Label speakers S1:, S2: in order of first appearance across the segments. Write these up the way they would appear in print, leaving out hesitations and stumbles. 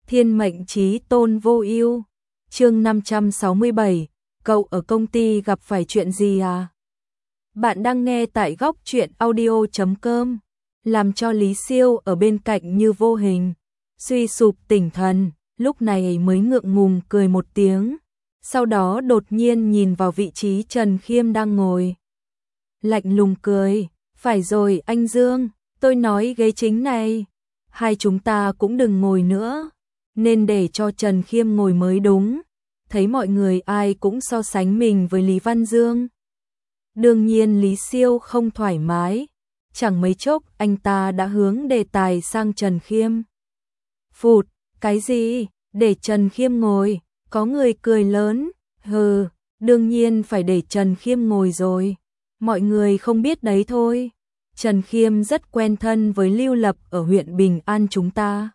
S1: Thiên mệnh chí tôn vô ưu. Chương 567, cậu ở công ty gặp phải chuyện gì à? Bạn đang nghe tại góc truyện audio.com, làm cho Lý Siêu ở bên cạnh như vô hình suy sụp tỉnh thần, lúc này mới ngượng ngùng cười một tiếng, sau đó đột nhiên nhìn vào vị trí Trần Khiêm đang ngồi. Lạnh lùng cười, phải rồi anh Dương, tôi nói ghế chính này, hai chúng ta cũng đừng ngồi nữa, nên để cho Trần Khiêm ngồi mới đúng. Thấy mọi người ai cũng so sánh mình với Lý Văn Dương. Đương nhiên Lý Siêu không thoải mái, chẳng mấy chốc anh ta đã hướng đề tài sang Trần Khiêm. Phụt, cái gì, để Trần Khiêm ngồi, có người cười lớn, hừ, đương nhiên phải để Trần Khiêm ngồi rồi, mọi người không biết đấy thôi. Trần Khiêm rất quen thân với Lưu Lập ở huyện Bình An chúng ta.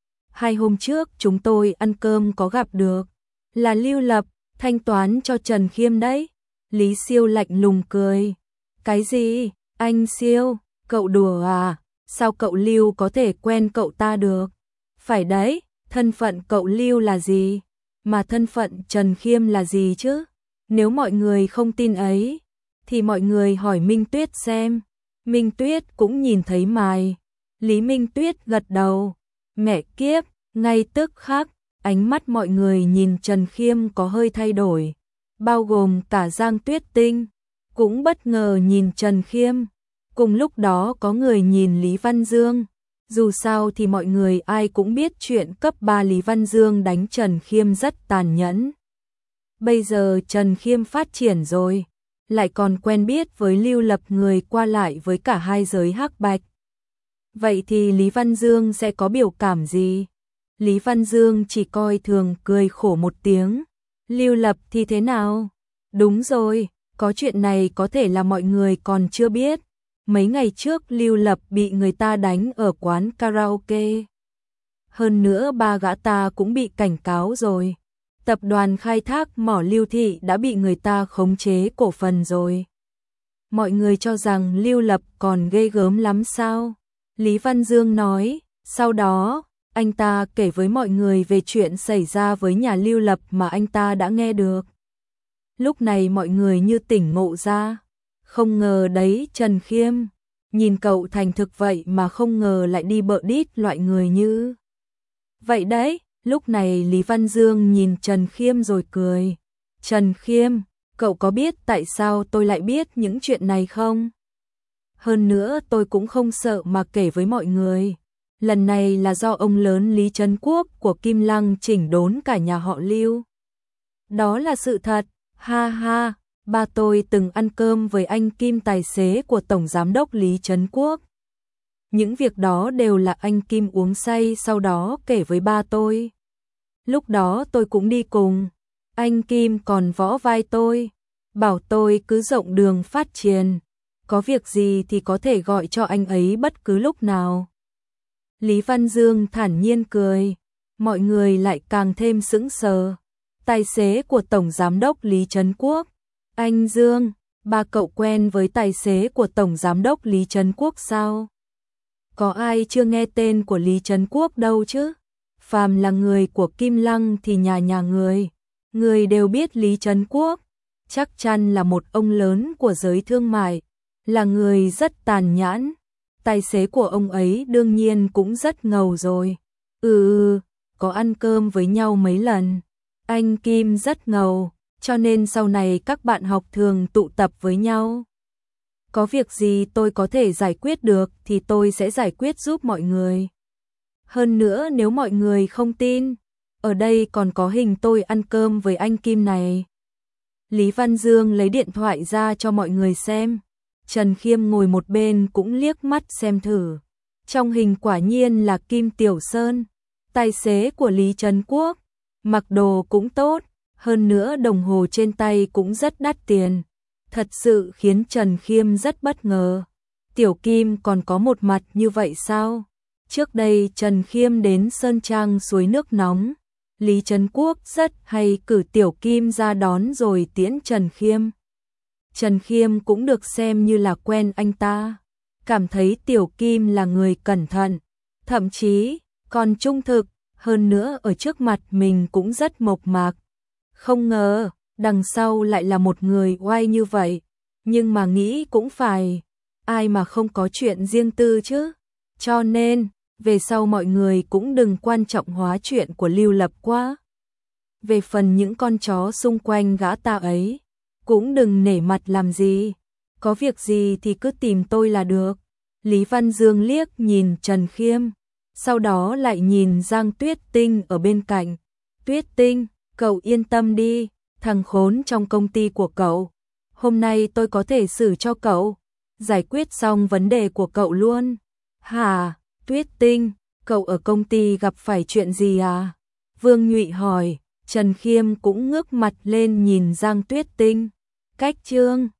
S1: 2 hôm trước chúng tôi ăn cơm có gặp được, là Lưu Lập, thanh toán cho Trần Khiêm đấy. Lý Siêu lạnh lùng cười. Cái gì, anh Siêu, cậu đùa à, sao cậu Lưu có thể quen cậu ta được? Phải đấy, thân phận cậu Lưu là gì, mà thân phận Trần Khiêm là gì chứ? Nếu mọi người không tin ấy, thì mọi người hỏi Minh Tuyết xem. Minh Tuyết cũng nhìn thấy mài. Lý Minh Tuyết gật đầu. Mẹ kiếp, ngay tức khắc, ánh mắt mọi người nhìn Trần Khiêm có hơi thay đổi, bao gồm cả Giang Tuyết Tinh, cũng bất ngờ nhìn Trần Khiêm. Cùng lúc đó có người nhìn Lý Văn Dương, dù sao thì mọi người ai cũng biết chuyện cấp 3 Lý Văn Dương đánh Trần Khiêm rất tàn nhẫn. Bây giờ Trần Khiêm phát triển rồi, lại còn quen biết với Lưu Lập, người qua lại với cả hai giới hắc bạch. Vậy thì Lý Văn Dương sẽ có biểu cảm gì? Lý Văn Dương chỉ coi thường cười khổ một tiếng. Lưu Lập thì thế nào? Đúng rồi, có chuyện này có thể là mọi người còn chưa biết. Mấy ngày trước Lưu Lập bị người ta đánh ở quán karaoke. Hơn nữa 3 gã ta cũng bị cảnh cáo rồi. Tập đoàn khai thác mỏ Lưu Thị đã bị người ta khống chế cổ phần rồi. Mọi người cho rằng Lưu Lập còn ghê gớm lắm sao? Lý Văn Dương nói, sau đó, anh ta kể với mọi người về chuyện xảy ra với nhà Lưu Lập mà anh ta đã nghe được. Lúc này mọi người như tỉnh ngộ ra, không ngờ đấy Trần Khiêm, nhìn cậu thành thực vậy mà không ngờ lại đi bợ đít loại người như vậy đấy. Lúc này Lý Văn Dương nhìn Trần Khiêm rồi cười. Trần Khiêm, cậu có biết tại sao tôi lại biết những chuyện này không? Hơn nữa tôi cũng không sợ mà kể với mọi người. Lần này là do ông lớn Lý Trấn Quốc của Kim Lăng chỉnh đốn cả nhà họ Lưu. Đó là sự thật, ha ha, ba tôi từng ăn cơm với anh Kim, tài xế của Tổng Giám đốc Lý Trấn Quốc. Những việc đó đều là anh Kim uống say sau đó kể với ba tôi. Lúc đó tôi cũng đi cùng, anh Kim còn võ vai tôi, bảo tôi cứ rộng đường phát triển, có việc gì thì có thể gọi cho anh ấy bất cứ lúc nào. Lý Văn Dương thản nhiên cười, mọi người lại càng thêm sững sờ. Tài xế của Tổng Giám đốc Lý Trấn Quốc, anh Dương, ba cậu quen với tài xế của Tổng Giám đốc Lý Trấn Quốc sao? Có ai chưa nghe tên của Lý Trấn Quốc đâu chứ? Phàm là người của Kim Lăng thì nhà người đều biết Lý Trấn Quốc, chắc chắn là một ông lớn của giới thương mại, là người rất tàn nhẫn. Tài xế của ông ấy đương nhiên cũng rất ngầu rồi. Có ăn cơm với nhau mấy lần. Anh Kim rất ngầu, cho nên sau này các bạn học thường tụ tập với nhau. Có việc gì tôi có thể giải quyết được thì tôi sẽ giải quyết giúp mọi người. Hơn nữa nếu mọi người không tin, ở đây còn có hình tôi ăn cơm với anh Kim này. Lý Văn Dương lấy điện thoại ra cho mọi người xem. Trần Khiêm ngồi một bên cũng liếc mắt xem thử. Trong hình quả nhiên là Kim Tiểu Sơn, tài xế của Lý Trấn Quốc, mặc đồ cũng tốt, hơn nữa đồng hồ trên tay cũng rất đắt tiền. Thật sự khiến Trần Khiêm rất bất ngờ. Tiểu Kim còn có một mặt như vậy sao? Trước đây Trần Khiêm đến Sơn Trang suối nước nóng, Lý Trấn Quốc rất hay cử Tiểu Kim ra đón rồi tiễn Trần Khiêm. Trần Khiêm cũng được xem như là quen anh ta, cảm thấy Tiểu Kim là người cẩn thận, thậm chí còn trung thực, hơn nữa ở trước mặt mình cũng rất mộc mạc. Không ngờ, đằng sau lại là một người oai như vậy, nhưng mà nghĩ cũng phải, ai mà không có chuyện riêng tư chứ. Cho nên, về sau mọi người cũng đừng quan trọng hóa chuyện của Lưu Lập quá. Về phần những con chó xung quanh gã ta ấy, cũng đừng nể mặt làm gì, có việc gì thì cứ tìm tôi là được. Lý Văn Dương liếc nhìn Trần Khiêm, sau đó lại nhìn Giang Tuyết Tinh ở bên cạnh. Tuyết Tinh, cậu yên tâm đi, thằng khốn trong công ty của cậu, hôm nay tôi có thể xử cho cậu, giải quyết xong vấn đề của cậu luôn. Hả, Tuyết Tinh, cậu ở công ty gặp phải chuyện gì à? Vương Nhụy hỏi. Trần Khiêm cũng ngước mặt lên nhìn Giang Tuyết Tinh. Cách chương